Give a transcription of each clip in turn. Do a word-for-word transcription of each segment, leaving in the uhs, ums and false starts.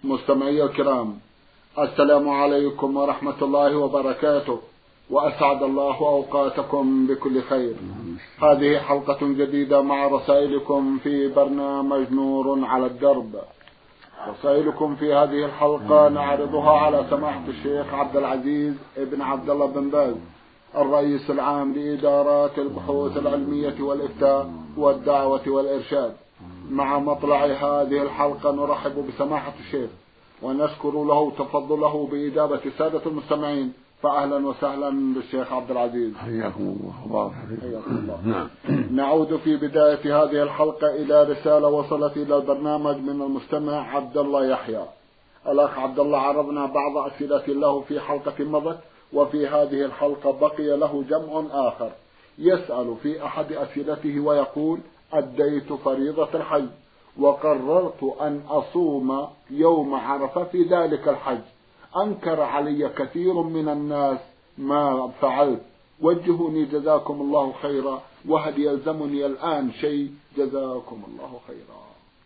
مستمعي الكرام، السلام عليكم ورحمة الله وبركاته، وأسعد الله أوقاتكم بكل خير. هذه حلقة جديدة مع رسائلكم في برنامج نور على الدرب. رسائلكم في هذه الحلقة نعرضها على سماحة الشيخ عبد العزيز ابن عبد الله بن باز، الرئيس العام لإدارات البحوث العلمية والإفتاء والدعوة والإرشاد. مع مطلع هذه الحلقة نرحب بسماحة الشيخ ونشكر له تفضله بإجابة السادة المستمعين، فأهلا وسهلا بالشيخ عبد العزيز. حياكم الله وبارك حياكم الله. نعم. نعود في بداية هذه الحلقة إلى رسالة وصلت إلى البرنامج من المستمع عبد الله يحيى. الأخ عبد الله عرضنا بعض أسئلة له في حلقة مضت، وفي هذه الحلقة بقي له جمع آخر. يسأل في أحد أسئلته ويقول: أديت فريضة الحج وقررت أن أصوم يوم عرفة في ذلك الحج، أنكر علي كثير من الناس ما فعلت، وجهوني جزاكم الله خيرا، وهل يلزمني الآن شيء؟ جزاكم الله خيرا.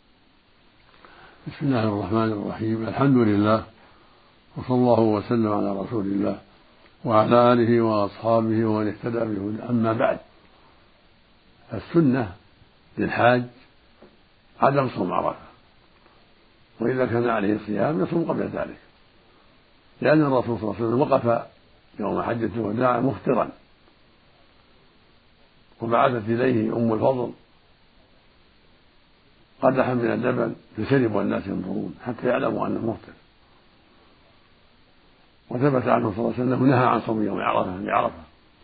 بسم الله الرحمن الرحيم، الحمد لله، وصلى الله وسلم على رسول الله وعلى آله وأصحابه ومن اهتدى بهداه. أما بعد، السنة للحاج عدم صوم عرفة، وإذا كان عليه صيام يصوم قبل ذلك، لأن الرسول صلى الله عليه وسلم وقف يوم حجة الوداع مفطرا، وبعثت إليه أم الفضل قدحا من اللبن فشرب والناس ينظرون حتى يعلموا أنه مفطر. وثبت عنه صلى الله عليه وسلم نهى عن صوم يوم عرفة بعرفة.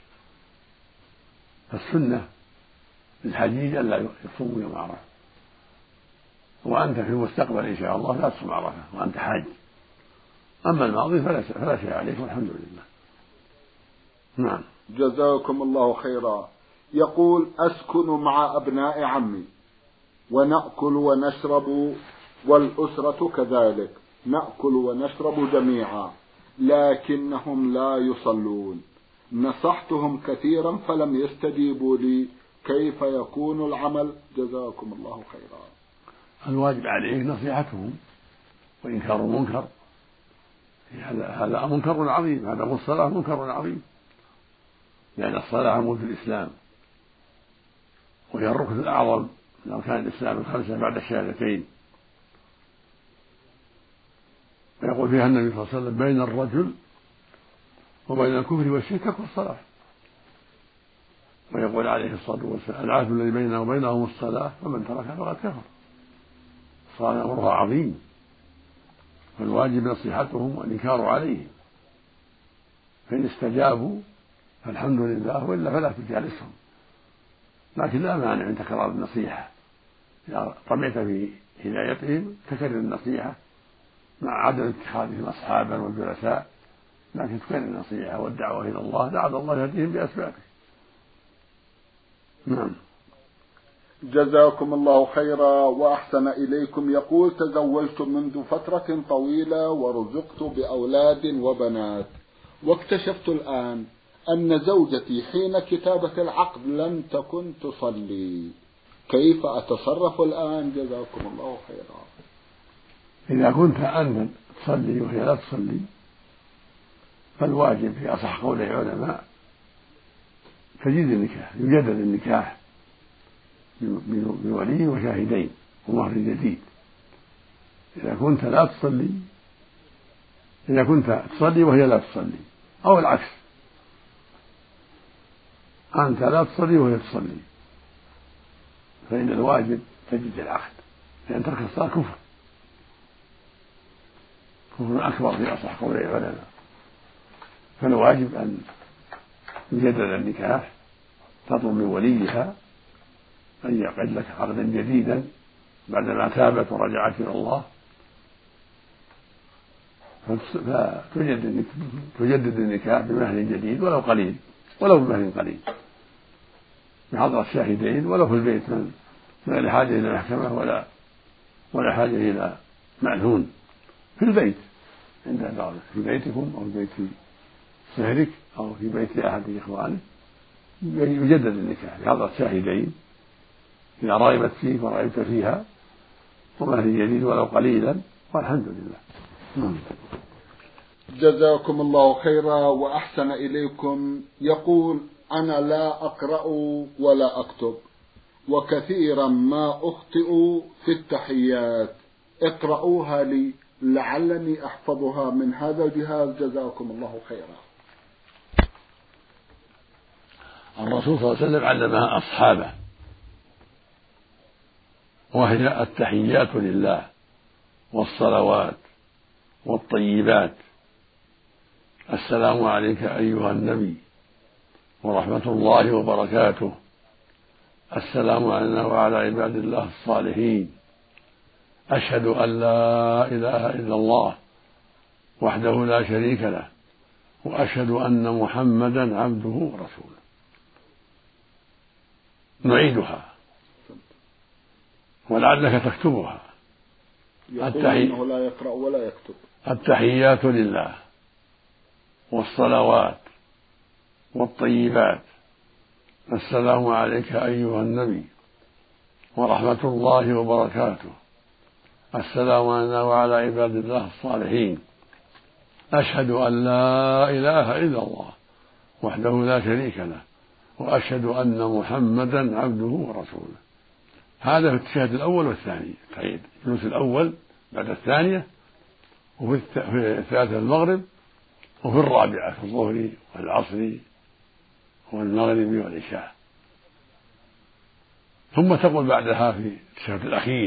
فالسنة للحجيج ألا يصوم يوم عرفة، وأنت في المستقبل إن شاء الله لا تصوم عرفة وأنت حاج. أما الماضي فلا شيء عليك والحمد لله. نعم. جزاكم الله خيرا. يقول: أسكن مع أبناء عمي ونأكل ونشرب والأسرة كذلك، نأكل ونشرب جميعا، لكنهم لا يصلون. نصحتهم كثيرا فلم يستجيبوا لي، كيف يكون العمل؟ جزاكم الله خيرا. الواجب عليه نصيحتهم وإنكار المنكر، هذا هذا منكر عظيم، هذا الصلاة منكر عظيم، لأن الصلاة عمود الإسلام وهي الركن الأعظم من أركان الإسلام الخمسة بعد الشهادتين. ويقول فيها النبي صلى الله عليه وسلم: بين الرجل وبين الكفر والشرك ترك الصلاة. ويقول عليه الصلاة والسلام: العهد الذي بيننا وبينهم الصلاة، فمن تركها فقد كفر. الصلاة أمرها عظيم، فالواجب نصيحتهم والإنكار عليهم، فإن استجابوا فالحمد لله، وإلا فلا تجالسهم. لكن لا مانع من تكرار النصيحة، إذا طمعت في هدايتهم تكرر النصيحة مع عدم اتخاذهم أصحابا وجلساء، لكن تكرر النصيحة والدعوة إلى الله لعل الله يهديهم بأسبابه. نعم. جزاكم الله خيرا وأحسن إليكم. يقول: تزوجت منذ فترة طويلة ورزقت بأولاد وبنات، واكتشفت الآن أن زوجتي حين كتابة العقد لم تكن تصلي، كيف أتصرف الآن؟ جزاكم الله خيرا. إذا كنت أنت تصلي وهي لا تصلي، فالواجب في أصح قول العلماء تجديد النكاح، يجدد النكاح بولي وشاهدين ومهر جديد. إذا كنت لا تصلي إذا كنت تصلي وهي لا تصلي، أو العكس، أنت لا تصلي وهي تصلي، فإن الواجب تجديد العقد، لأن ترك الصلاة كفر كفر أكبر في أصح قول العلماء. فالواجب أن يجدد النكاح، تطلب من وليها أن يعقد لك عقدا جديدا بعدما تابت ورجعت إلى الله، فتجدد النكاح بمهر جديد ولو قليل، ولو بمهر قليل بحضرة الشاهدين، ولو في البيت من من غير حاجة إلى محكمة ولا ولا حاجة إلى مأذون، في البيت عند بعض، في بيتكم أو في بيت سهرك أو في بيت أحد إخوانك، يجدد النكاح بحضرة شاهدين إذا رغبت فيك ورغبت فيها، ومهر جديد ولو قليلا، والحمد لله. نعم. جزاكم الله خيرا وأحسن إليكم. يقول: أنا لا أقرأ ولا أكتب، وكثيرا ما أخطئ في التحيات، اقرأوها لي لعلني أحفظها من هذا الجهاز، جزاكم الله خيرا. الرسول صلى الله عليه وسلم علمها أصحابه، وهي التحيات لله والصلوات والطيبات: السلام عليك أيها النبي ورحمة الله وبركاته، السلام علينا وعلى عباد الله الصالحين، أشهد أن لا إله إلا الله وحده لا شريك له، وأشهد أن محمدا عبده ورسوله. نعيدها ولعلك تكتبها. يقول إنه لا يقرأ ولا يكتب. التحيات لله والصلوات والطيبات: السلام عليك أيها النبي ورحمة الله وبركاته، السلام علينا وعلى عباد الله الصالحين، أشهد أن لا إله إلا الله وحده لا شريك له، وأشهد أن محمدا عبده ورسوله. هذا في التشهد الأول والثاني، التحية الجلوس الأول بعد الثانية، وفي الثالثة المغرب، وفي الرابعة في الظهر والعصر والمغرب والعشاء. ثم تقول بعدها في التشهد الأخير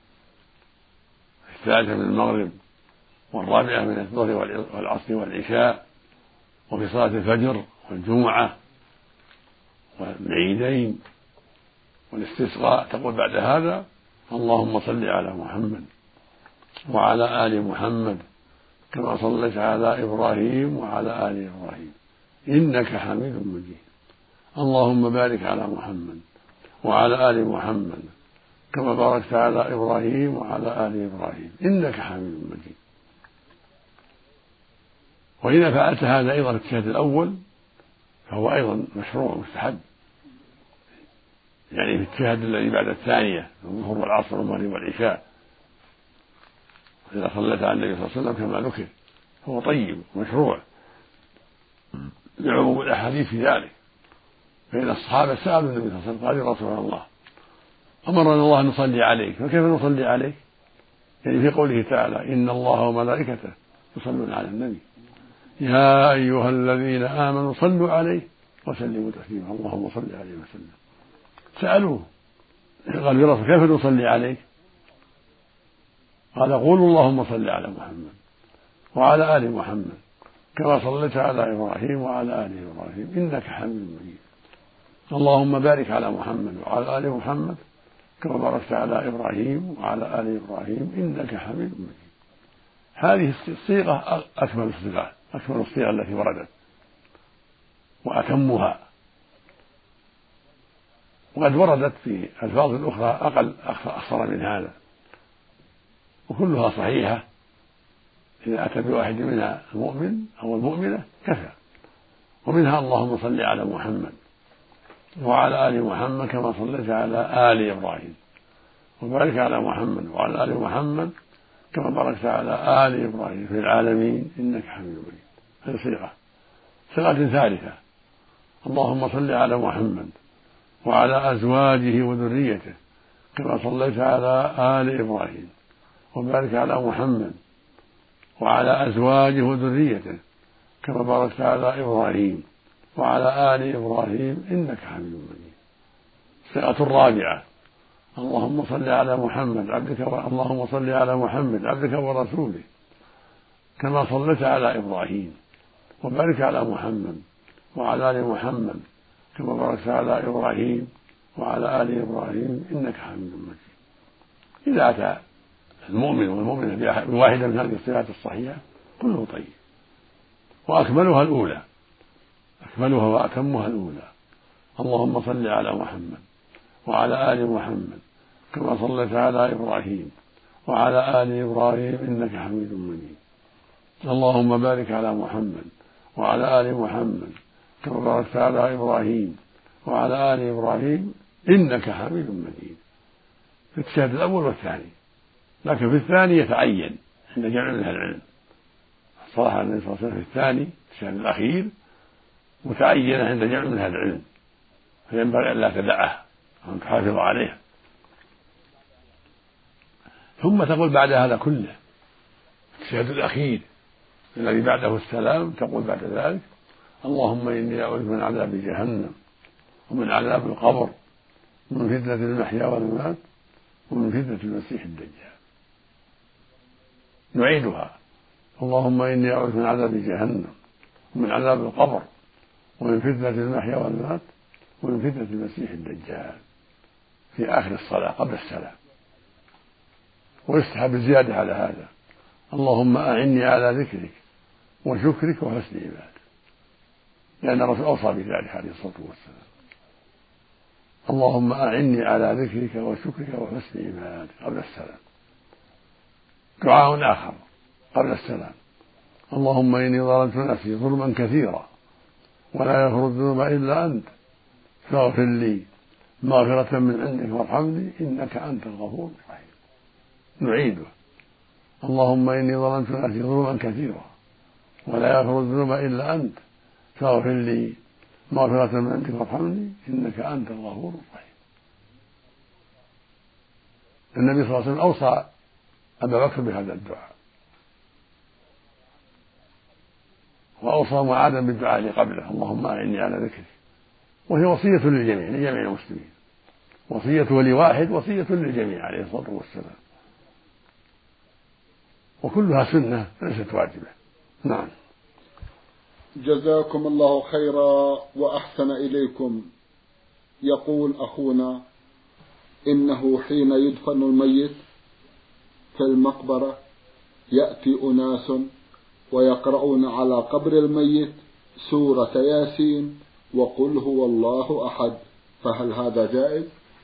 الثالثة من المغرب، والرابعة من الظهر والعصر والعشاء، وفي صلاة الفجر والجمعة والعيدين والاستسقاء تقول بعد هذا: اللهم صل على محمد وعلى آل محمد كما صليت على إبراهيم وعلى آل إبراهيم إنك حميد مجيد، اللهم بارك على محمد وعلى آل محمد كما باركت على إبراهيم وعلى آل إبراهيم إنك حميد مجيد. وإذا فعلت هذا أيضا في التشهد الأول فهو أيضا مشروع مستحب، يعني في التشهد الذي بعد الثانية الظهر والعصر والمغرب والعشاء، إذا صليت على النبي صلى الله عليه وسلم كما ذكر فهو طيب مشروع لعموم الأحاديث في ذلك. فإن الصحابة سألوا النبي صلى الله عليه وسلم قالوا: يا رسول الله، أمرنا الله أن نصلي عليك، فكيف نصلي عليك؟ يعني في قوله تعالى: إن الله وملائكته يصلون على النبي يا أيها الذين آمنوا صلوا عليه وسلموا تسليما اللهم صل عليه وسلم. سألوه قالوا: يا رسول كيف نصلي عليك؟ قال: قولوا اللهم صل على محمد وعلى آل محمد كما صليت على إبراهيم وعلى آل إبراهيم إنك حميد مجيد، اللهم بارك على محمد وعلى آل محمد كما باركت على إبراهيم وعلى آل إبراهيم إنك حميد مجيد. هذه الصيغة أكمل الصيغات، أكمل الصيغ التي وردت وأتمها، وقد وردت في ألفاظ أخرى أقل أخصر من هذا، وكلها صحيحة. إذا أتى بواحد منها المؤمن أو المؤمنة كفى. ومنها: اللهم صل على محمد وعلى آل محمد كما صليت على آل إبراهيم وبارك على محمد وعلى آل محمد كما باركت على آل إبراهيم في العالمين إنك حميد مجيد. هذه صيغة. صيغة ثالثة: اللهم صل على محمد وعلى أزواجه وذريته كما صليت على آل إبراهيم وبارك على محمد وعلى أزواجه وذريته كما باركت على إبراهيم وعلى آل إبراهيم إنك حميد مجيد. الصيغة الرابعة: اللهم صل على محمد عبدك و... اللهم صل على محمد عبدك ورسوله كما صليت على إبراهيم وبارك على محمد وعلى آل محمد كما باركت على إبراهيم وعلى آل إبراهيم إنك حميد مجيد. إذا أتى المؤمن والمؤمنة بواحدة من هذه الصفات الصحيحة كله طيب. وأكملها الأولى، أكملها وأتمها الأولى: اللهم صل على محمد وعلى آل محمد كما صليت على إبراهيم وعلى آل إبراهيم إنك حميد مجيد، اللهم بارك على محمد وعلى آل محمد كما باركت على إبراهيم وعلى آل إبراهيم إنك حميد مجيد. في التشهد الأول والثاني، لكن في الثاني يتعين عند جمع من أهل العلم. صلح النبي صلى الله عليه وسلم في الثاني الشهر الأخير متعينة عند جمع من أهل العلم، فينبغي أن لا تدعه وأن تحافظ عليه. ثم تقول بعد هذا كله التشهد الأخير الذي بعده السلام، تقول بعد ذلك: اللهم إني أعوذ من عذاب جهنم ومن عذاب القبر ومن فتنة المحيا والممات ومن فتنة المسيح الدجال. نعيدها: اللهم إني أعوذ من عذاب جهنم ومن عذاب القبر ومن فتنة المحيا والممات ومن فتنة المسيح الدجال، في آخر الصلاة قبل السلام. ويستحب الزيادة على هذا: اللهم أعني على ذكرك وشكرك وحسن عبادتك، لأن الرسول أوصى بذلك عليه الصلاة والسلام. اللهم أعني على ذكرك وشكرك وحسن عبادتك قبل السلام. دعاء آخر قبل السلام: اللهم إني ظلمت نفسي ظلما كثيرا ولا يغفر الذنوب إلا أنت فاغفر لي مغفرة من عندك وارحمني إنك أنت الغفور الرحيم. نعيده: اللهم إني ظلمت نفسي ظلما كثيرا ولا يغفر الذنوب إلا أنت فاغفر لي مغفرة من عندك وارحمني إنك أنت الغفور الرحيم. النبي صلى الله عليه وسلم أوصى أبا بكر بهذا الدعاء، وأوصى معاذا بالدعاء اللي قبله: اللهم أعني على ذكرك. وهي وصية للجميع لجميع المسلمين، وصيته لواحد وصية للجميع عليه الصلاة والسلام، وكلها سنة ليست واجبة. نعم. جزاكم الله خيرا وأحسن إليكم. يقول أخونا: إنه حين يدفن الميت في المقبرة يأتي أناس ويقرؤون على قبر الميت سورة ياسين وقل هو الله أحد، فهل هذا جائز؟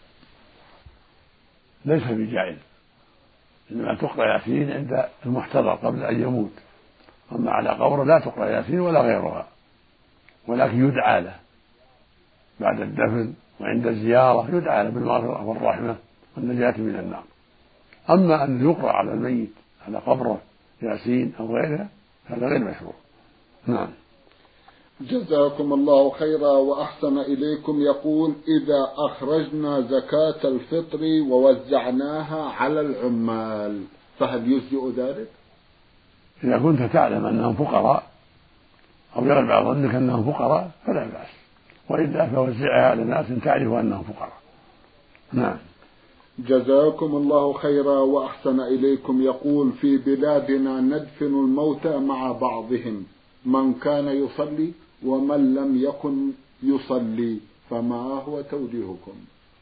ليس بجائز، إنما تقرأ ياسين عند المحتضر قبل أن يموت، أما على قبر لا تقرأ ياسين ولا غيرها، ولكن يدعى له بعد الدفن وعند الزيارة، يدعى له بالمغفرة والرحمة والنجاة من النار. أما أن يقرأ على الميت على قبره ياسين أو غيرها هذا غير مشروع. نعم. جزاكم الله خيرا وأحسن إليكم. يقول: إذا أخرجنا زكاة الفطر ووزعناها على العمال فهل يجزئ ذلك؟ إذا كنت تعلم أنهم فقراء أو يغلب على ظنك أنهم فقراء فلا بأس، وإلا فوزعها على ناس تعرف أنهم فقراء. نعم. جزاكم الله خيرا وأحسن إليكم. يقول: في بلادنا ندفن الموتى مع بعضهم، من كان يصلي ومن لم يكن يصلي، فما هو توجيهكم؟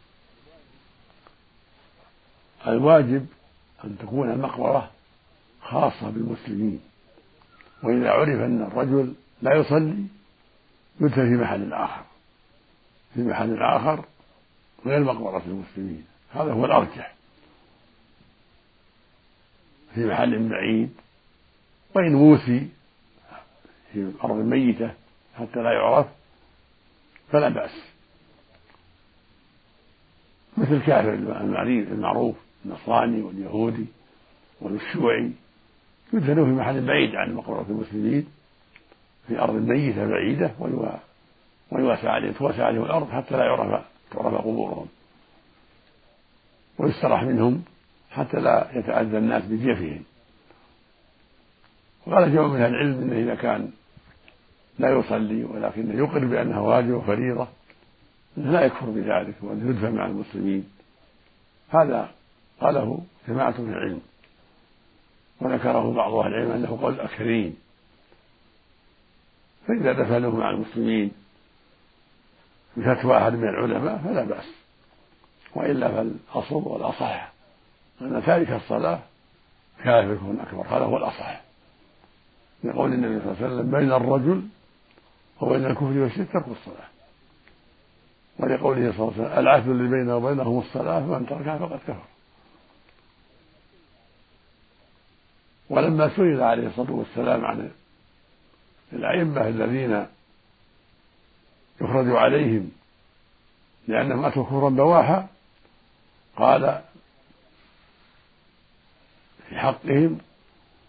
الواجب أن تكون المقبرة خاصة بالمسلمين، وإذا عرف أن الرجل لا يصلي يدفن في محل آخر في محل آخر غير مقبرة المسلمين، هذا هو الأرجح، في محل بعيد. وإن موسي في أرض ميتة حتى لا يعرف فلا بأس، مثل الكافر المعروف النصراني واليهودي والشيوعي يدفنوا في محل بعيد عن مقبرة المسلمين في أرض ميتة بعيدة، ويوسع عليهم توسع عليهم الأرض حتى لا يعرف تعرف قبورهم، ويستراح منهم حتى لا يتأذى الناس بجيفهم. وقال جمع من أهل العلم إنه إذا كان لا يصلي ولكنه يقر بأنه واجب وفريضة إنه لا يكفر بذلك وأنه يدفن مع المسلمين. هذا قاله جماعة من العلم، وذكره بعض أهل العلم أنه قول الأكثرين، فإذا دفنوه مع المسلمين بفتوى أحد من العلماء فلا بأس، وإلا فالأصل والأصح أن تارك الصلاة كافر أكبر، هذا هو الأصح، لقول النبي صلى الله عليه وسلم: بين الرجل وبين الكفر والشرك ترك الصلاة، ولقوله صلى الله عليه وسلم: العهد الذي بيننا وبينهم الصلاة فمن تركها فقد كفر. ولما سئل عليه الصلاة والسلام عن الأئمة الذين يخرج عليهم لأنهم أتوا كفرا بواحا، قال في حقهم: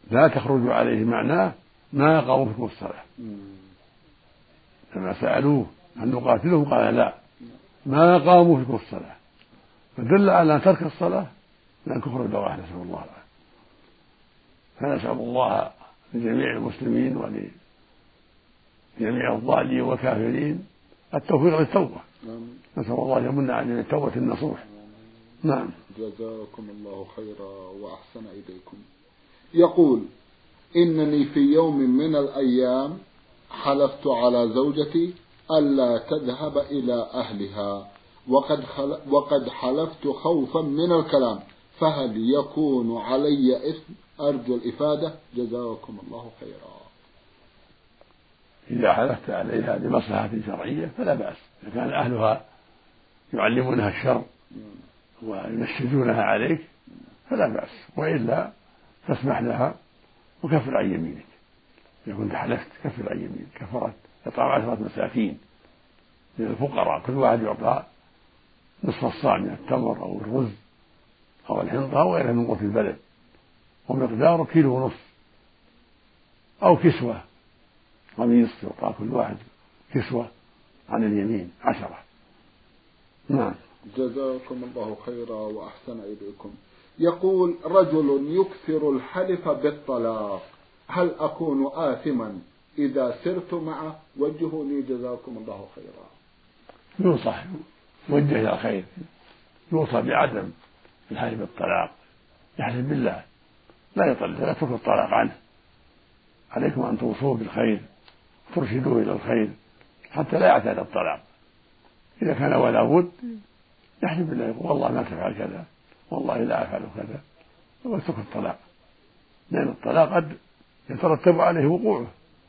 لا تخرج عليه معناه ما قاموا فيكم الصلاة. لما سألوه أن نقاتلهم قال لا، ما قاموا فيكم الصلاة، فدل على ترك الصلاة لأن كفر البواح، نسأل الله العافية. فنسأل الله لجميع المسلمين ولجميع الضالين والكافرين التوفيق للتوبة، نسأل الله أن يمن علينا التوبة النصوح. نعم. جزاكم الله خيرا وأحسن إليكم. يقول: إنني في يوم من الأيام حلفت على زوجتي ألا تذهب إلى أهلها، وقد, خل... وقد حلفت خوفا من الكلام، فهل يكون علي إثم؟ أرجو الإفادة، جزاكم الله خيرا. إذا حلفت عليها لمصلحة شرعية فلا بأس، إذا كان أهلها يعلمونها الشر وينشدونها عليك فلا بأس، وإلا فاسمح لها وكفر عن يمينك. إذا كنت حلفت كفر عن يمينك كفرت إطعام عشرة مساكين من الفقراء، كل واحد يعطى نصف الصاع من التمر أو الرز أو الحنطة أو غيرها من قوت البلد، ومقداره كيلو ونصف، أو كسوة قميص يعطى كل واحد كسوة عن اليمين عشرة. نعم. جزاكم الله خيرا وأحسن إليكم. يقول: رجل يكثر الحلف بالطلاق، هل أكون آثما إذا سرت معه؟ وجهوني جزاكم الله خيرا. ينصح وجه إلى الخير، يوصى بعدم الحلف بالطلاق، يحلف بالله لا يطلق، لا تترك الطلاق عنه، عليكم أن توصوه بالخير ترشدوه إلى الخير حتى لا يعتاد الطلاق. إذا كان ولا بد يحلف بالله، يقول والله ما تفعل كذا، والله لا أفعل كذا، ويترك الطلاق، لأن الطلاق قد يترتب عليه وقوعه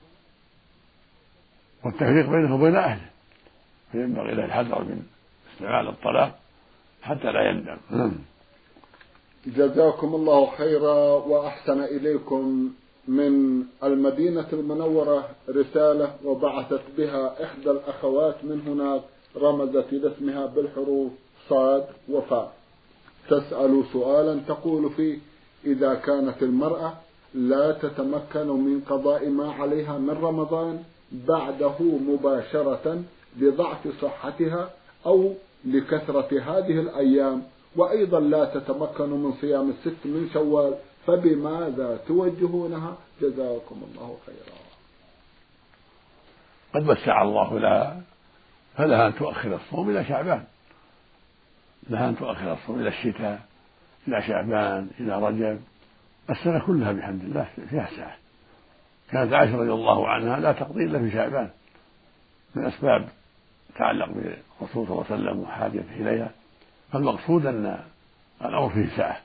والتفريق بينه وبين أهله، فينبغي له الحذر من استعمال الطلاق حتى لا يندم. جزاكم الله خيرا وأحسن إليكم. من المدينة المنورة رسالة وبعثت بها إحدى الأخوات من هناك، رمزت إلى اسمها بالحروف صاد وفاء، تسأل سؤالا تقول فيه: إذا كانت المرأة لا تتمكن من قضاء ما عليها من رمضان بعده مباشرة لضعف صحتها أو لكثرة هذه الأيام، وأيضا لا تتمكن من صيام الست من شوال، فبماذا توجهونها؟ جزاكم الله خيرا. قد وسع الله لها، فلها أن تؤخر الصوم إلى شعبان، لها أن تؤخر الصوم إلى الشتاء، إلى شعبان، إلى رجب، السنة كلها بحمد الله فيها ساعة. كانت عائشة رضي الله عنها لا تقضي إلا في شعبان من أسباب تعلق بالرسول صلى الله عليه وسلم وحاجته إليها، فالمقصود أن الأمر فيه ساعة،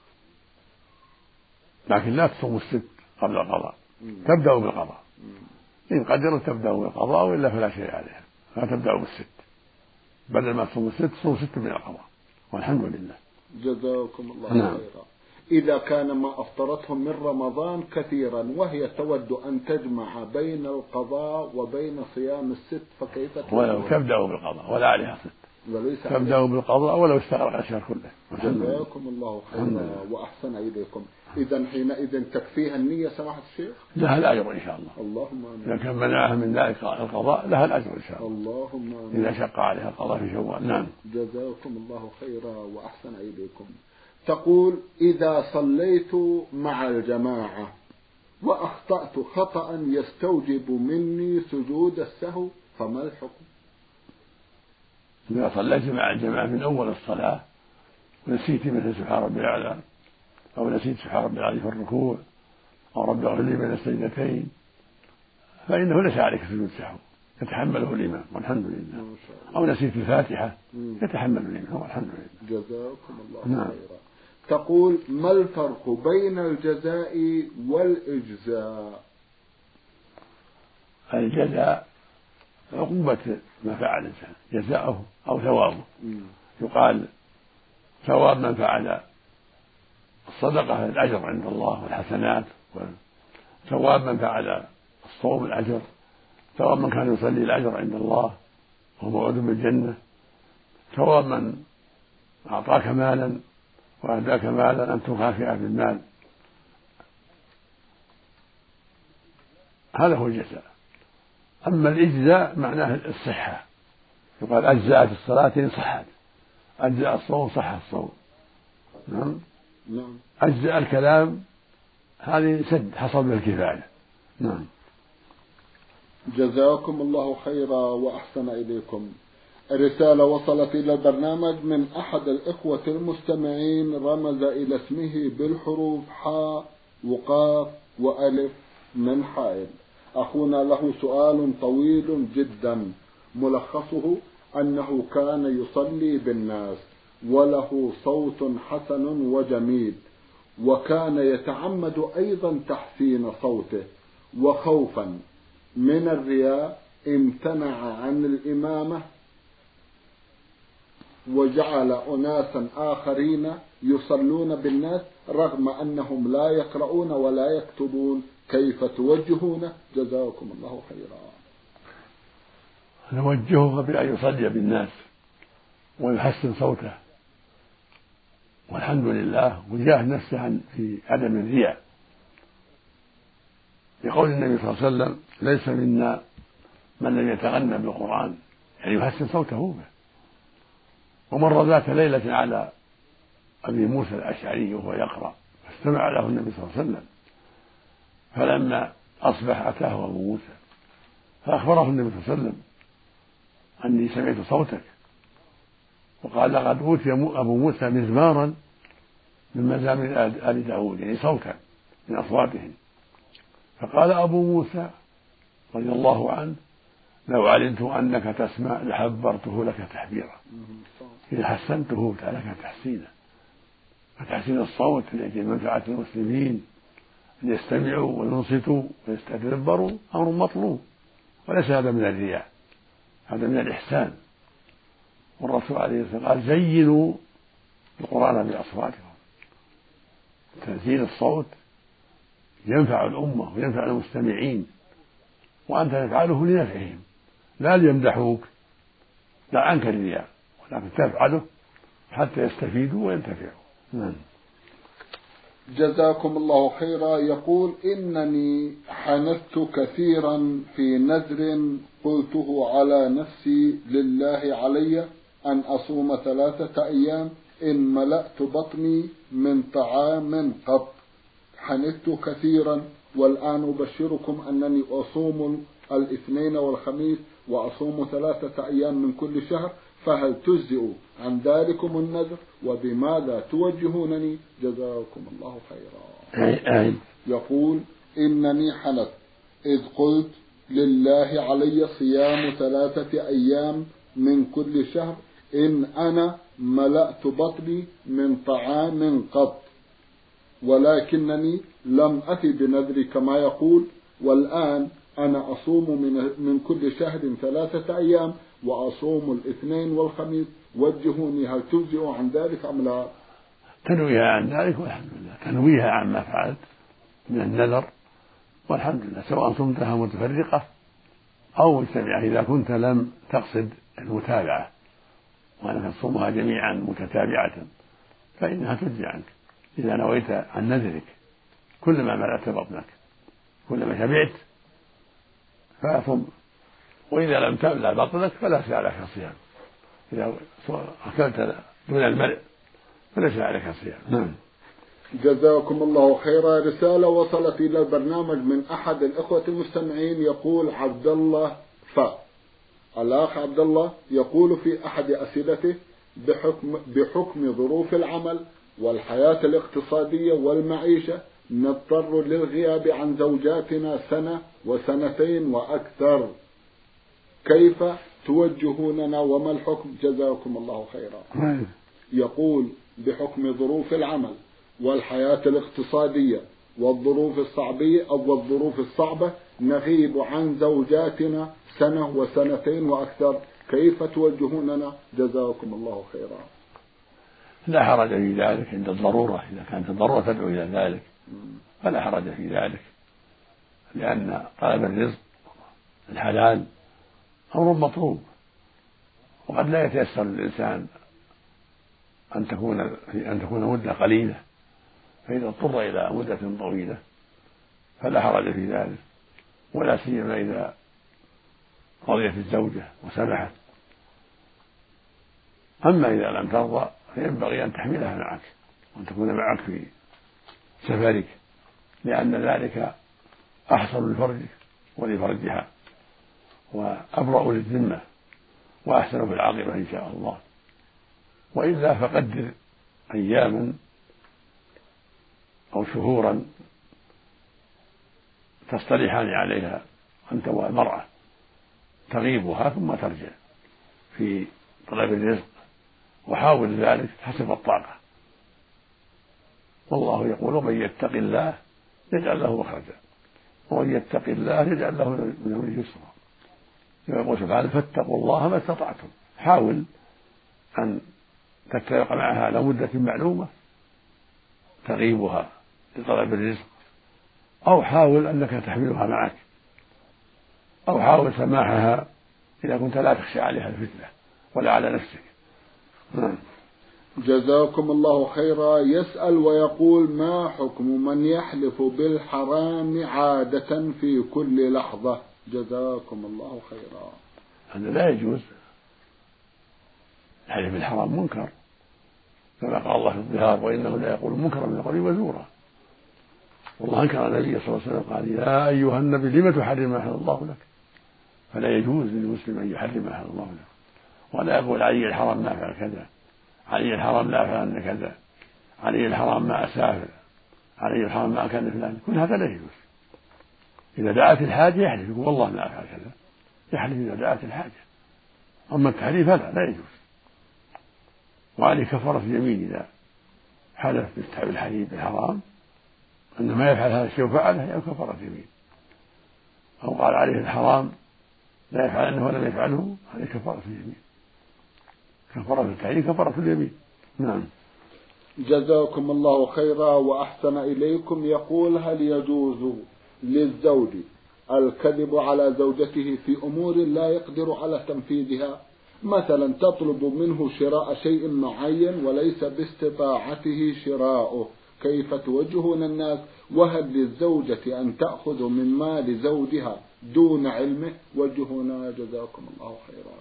لكن لا تصوم الست قبل القضاء، تبدأ بالقضاء، إن قدرت تبدأ بالقضاء وإلا فلا شيء عليها، لا تبدأ بالست، بدل ما تصوم الست تصوم ست من القضاء، والحمد لله. جزاكم الله نعم. خيرا. إذا كان ما أفطرته من رمضان كثيرا وهي تود أن تجمع بين القضاء وبين صيام الست فكيف؟ ولو تبدأ بالقضاء ولا عليها ست، تبدأ عليها. بالقضاء ولو استغرق الشهر كله. جزاكم الله خيرا وأحسن إليكم. إذا حينئذ تكفيها النية سماحة الشيخ؟ لها الأجر إن شاء الله. اللهم آمين. إذا كان منعها من ذلك القضاء لها الأجر إن شاء الله. اللهم آمين. إذا شق عليها القضاء في شوال. نعم. جزاكم الله خيرا وأحسن إليكم. تقول: إذا صليت مع الجماعة وأخطأت خطأ يستوجب مني سجود السهو فما الحكم؟ إذا صليت مع الجماعة من أول الصلاة ونسيت مثل سبحان ربي الأعلى، أو نسيت سبحان ربي العظيم في الركوع، أو رب اغفر لي بين السجدتين، فإنه ليس عليك سجود سهو، يتحمله الإمام والحمد لله. أو نسيت الفاتحة يتحمل الإمام والحمد لله. جزاكم الله نعم. خيرا. تقول: ما الفرق بين الجزاء والإجزاء؟ الجزاء عقوبة ما فعل الإنسان، جزاؤه أو ثوابه. يقال ثواب من فعل الصدقة الأجر عند الله والحسنات، وثواب من فعل الصوم الأجر، ثواب من كان يصلي الأجر عند الله وهو موعود بالجنة، ثواب من أعطاك مالا وأهداك مالا أن تكافئه بالمال. هذا هو الجزاء. أما الإجزاء معناه الصحة، يقال أجزأت الصلاة إن صحت، أجزأ الصوم صح الصوم. نعم. نعم. أجزأ الكلام هذه سد حصل بالكفاية. نعم. جزاكم الله خيرا وأحسن إليكم. رسالة وصلت إلى البرنامج من أحد الإخوة المستمعين، رمز إلى اسمه بالحروف حاء وقاف وألف من حائل. أخونا له سؤال طويل جدا، ملخصه أنه كان يصلي بالناس وله صوت حسن وجميل، وكان يتعمد أيضا تحسين صوته، وخوفا من الرياء امتنع عن الإمامة وجعل أناسا آخرين يصلون بالناس رغم أنهم لا يقرؤون ولا يكتبون. كيف توجهونه؟ جزاكم الله خيرا. نوجهه بأن يصلي بالناس ويحسن صوته، والحمد لله، ويجاهد نفسه في عدم الرياء، لقول النبي صلى الله عليه وسلم: ليس منا من لم يتغنى بالقرآن، يعني يحسن صوته به. ومر ذات ليلة على أبي موسى الأشعري وهو يقرأ، فاستمع له النبي صلى الله عليه وسلم، فلما أصبح أتاه أبو موسى فأخبره النبي صلى الله عليه وسلم: أني سمعت صوتك. وقال: لقد أوتي أبو موسى مزمارا من مزامير آل داود، يعني صوتا من أصواتهم. فقال أبو موسى رضي الله عنه: لو علمت أنك تسمع لحبرته لك تحبيرا، إذا حسنته لك تحسينا. فتحسين الصوت لأجل منفعة المسلمين أن يستمعوا وينصتوا ويستدبروا أمر مطلوب، وليس هذا من الرياء، هذا من الإحسان. والرسول عليه الصلاة والسلام قال: زينوا القرآن بأصواتكم. تزيين الصوت ينفع الأمة وينفع المستمعين، وأنت تفعله لنفعهم لا ليمدحوك، لا عنك الرياء، ولكن تفعله حتى يستفيدوا وينتفعوا. نعم. جزاكم الله خيرا. يقول: إنني حنثت كثيرا في نذر قلته على نفسي لله علي أن أصوم ثلاثة أيام إن ملأت بطني من طعام قط. حنثت كثيرا، والآن أبشركم أنني أصوم الاثنين والخميس وأصوم ثلاثة أيام من كل شهر، فهل تجزئ عن ذلكم النذر؟ وبماذا توجهونني؟ جزاكم الله خيرا. يقول: إنني حنثت إذ قلت لله علي صيام ثلاثة أيام من كل شهر إن أنا ملأت بطني من طعام قط، ولكنني لم أتي بنذري كما يقول، والآن أنا أصوم من, من كل شهر ثلاثة أيام وأصوم الاثنين والخميس. وجهوني، هل تجزئ عن ذلك أم لا؟ تنويها عن ذلك والحمد لله، تنويها عما فعلت من النذر والحمد لله، سواء صمتها متفرقة أو مجتمعة. إذا كنت لم تقصد المتابعة وأنك تصومها جميعا متتابعة فإنها تجزي عنك. إذا نويت عن نذرك كلما ملأت بطنك كلما شبعت فأصم، وإذا لم تملأ بطنك فلا شيء عليك الصيام. إذا أكلت دون الملء فليس عليك الصيام. نعم. جزاكم الله خيرا. رسالة وصلت إلى البرنامج من أحد الإخوة المستمعين، يقول عبد الله ف الأخ عبد الله يقول في أحد أسئلته: بحكم, بحكم ظروف العمل والحياة الاقتصادية والمعيشة نضطر للغياب عن زوجاتنا سنة وسنتين وأكثر، كيف توجهوننا وما الحكم؟ جزاكم الله خيرا. يقول: بحكم ظروف العمل والحياة الاقتصادية والظروف الصعبة أو الظروف الصعبة نغيب عن زوجاتنا سنة وسنتين وأكثر، كيف توجهوننا؟ جزاكم الله خيرا. لا حرج في ذلك عند الضرورة، إذا كانت الضرورة تدعو إلى ذلك فلا حرج في ذلك، لأن طلب الرزق الحلال أمر مطلوب، وقد لا يتيسر للإنسان أن تكون أن تكون مدة قليلة، فإذا اضطر إلى مدة طويلة فلا حرج في ذلك. ولا سيما إذا رضيت الزوجة وسمحت. أما إذا لم ترضى فينبغي أن تحملها معك وأن تكون معك في سفرك، لأن ذلك أحصن لفرجك ولفرجها وأبرأ للذمة وأحسن في العاقبة إن شاء الله. وإلا فقدر أياما أو شهورا تصطلحان عليها أنت والمرأة، تغيبها ثم ترجع في طلب الرزق، وحاول ذلك حسب الطاقة. والله يقول: ومن يتق الله يجعل له مخرجا ومن يتق الله يجعل له من أمره يسرا. يقول سبحانه: فاتقوا الله ما استطعتم. حاول أن تتفق معها على مدة معلومة تغيبها لطلب الرزق، أو حاول أنك تحملها معك، أو حاول سماحها إذا كنت لا تخشى عليها الفتنة ولا على نفسك. نعم. جزاكم الله خيرا. يسأل ويقول: ما حكم من يحلف بالحرام عادة في كل لحظة؟ جزاكم الله خيرا. هذا لا يجوز. الحلف بالحرام منكر، كما قال الله في الظهار: وإنه لا يقول منكرا من القول وزورا. والله أنكر النبي صلى الله عليه وسلم قال: يا أيها النبي لم تحرم ما أحل الله لك؟ فلا يجوز للمسلم أن يحرم ما أحل الله له، ولا يقول: علي الحرام ما أفعل كذا، علي الحرام لا أفعل كذا، علي الحرام ما أسافر، علي الحرام ما أكل فلان. كل هذا لا يجوز. إذا دعت الحاجة يحلف، يقول: والله ما أفعل كذا، يحلف إذا دعت الحاجة. أما التحليف هذا لا يجوز. وعليه كفارة اليمين إذا حلف بالحليف بالحرام أن ما يفعل هذا الشيء وفعله، أو كفارة يمين. أو قال عليه الحرام لا يفعل أنه ولم يفعله، هذه كفارة اليمين. كفارة التحليف كفارة اليمين. نعم. جزاكم الله خيرا وأحسن إليكم. يقول: هل يجوز للزوج الكذب على زوجته في أمور لا يقدر على تنفيذها؟ مثلا تطلب منه شراء شيء معين وليس باستطاعته شراؤه، كيف توجهون الناس؟ وهل للزوجة أن تأخذ من مال زوجها دون علمه؟ وجهنا جزاكم الله خيرا.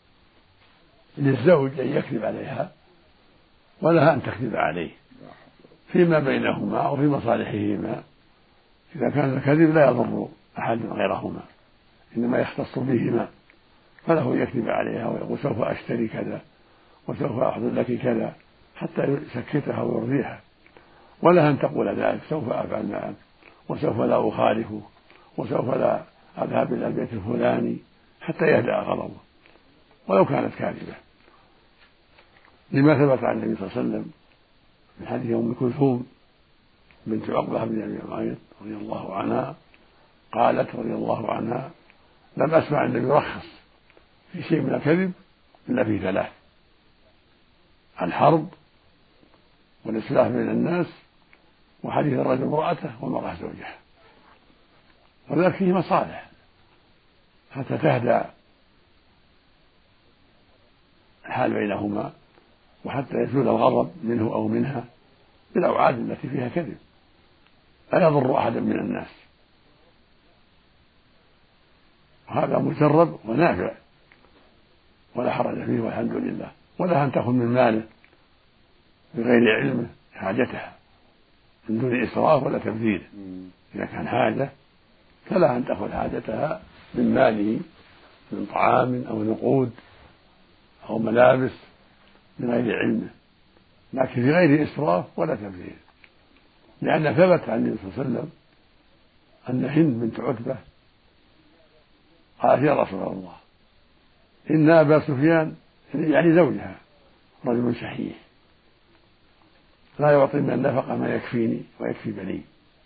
للزوج أن يكذب عليها ولها أن تكذب عليه فيما بينهما أو في مصالحهما. إذا كان الكذب لا يضر أحد غيرهما إنما يختص بهما، فله يكذب عليها ويقول: سوف أشتري كذا وسوف أحضر لك كذا، حتى يسكتها ويرضيها. ولها أن تقول ذلك: سوف أفعل معك، وسوف لا أخالفه، وسوف لا أذهب إلى البيت الفلاني، حتى يهدأ غضبه ولو كانت كاذبة، لما ثبت عن النبي صلى الله عليه وسلم من حديث أم كلثوم بنت عقبة بن أبي معيط رضي الله عنها قالت رضي الله عنها: لم أسمع النبي يرخص في شيء من الكذب إلا في ثلاث: الحرب، والإصلاح بين الناس، وحديث الرجل امرأته والمرأة زوجها. وذلك فيه مصالح حتى تهدى الحال بينهما، وحتى يزول الغضب منه أو منها بالأوعاد التي فيها كذب، لا يضر أحدا من الناس. وهذا مجرب ونافع ولا حرج فيه والحمد لله. ولا أن تأخذ من ماله بغير علمه حاجتها من دون إسراف ولا تبذير. إذا كان حاجة فلا أن تأخذ حاجتها من ماله من طعام أو نقود أو ملابس بغير علمه، لكن في غير إسراف ولا تبذير. لأن ثبت عن النبي صلى الله عليه وسلم أن هند بنت عتبة قالت: يا رسول الله، إن أبا سفيان يعني زوجها رجل شحيح لا يعطي من النفقة ما يكفيني ويكفي بني،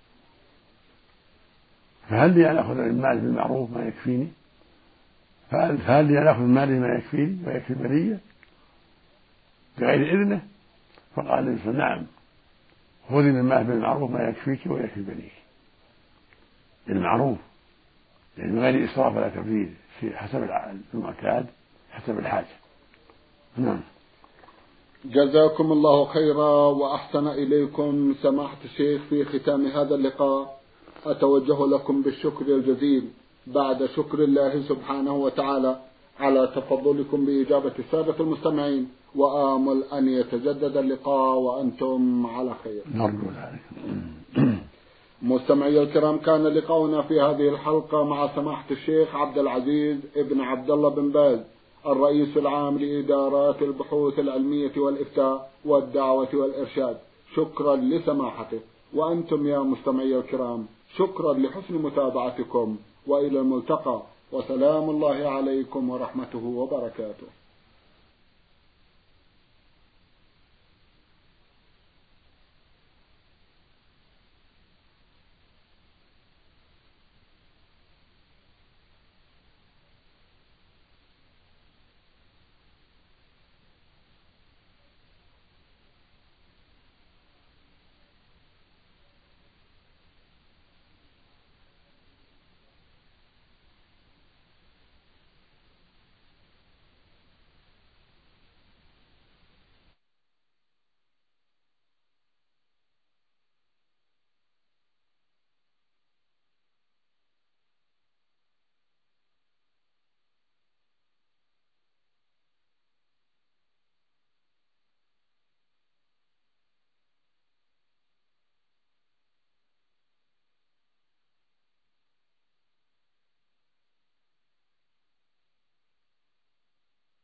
فهل لي أن أخذ من ماله بالمعروف ما يكفيني؟ فهل لي أن أخذ من ماله ما يكفيني ويكفي بني بغير إذنه؟ فقال النبي: نعم، خذي من ماله بالمعروف ما يكفيك ويكفي بنيك، بالمعروف يعني من غير إسراف ولا تبذير، في حسب المعتاد حسب الحاجة. نعم. جزاكم الله خيرا وأحسن إليكم. سماحة الشيخ، في ختام هذا اللقاء أتوجه لكم بالشكر الجزيل بعد شكر الله سبحانه وتعالى على تفضلكم بإجابة السادة المستمعين، وآمل أن يتجدد اللقاء وأنتم على خير. نرجو ذلك. مستمعي الكرام، كان لقاؤنا في هذه الحلقة مع سماحة الشيخ عبد العزيز ابن عبد الله بن باز، الرئيس العام لإدارات البحوث العلمية والإفتاء والدعوة والإرشاد. شكرا لسماحته، وأنتم يا مستمعي الكرام شكرا لحسن متابعتكم، وإلى الملتقى، وسلام الله عليكم ورحمته وبركاته.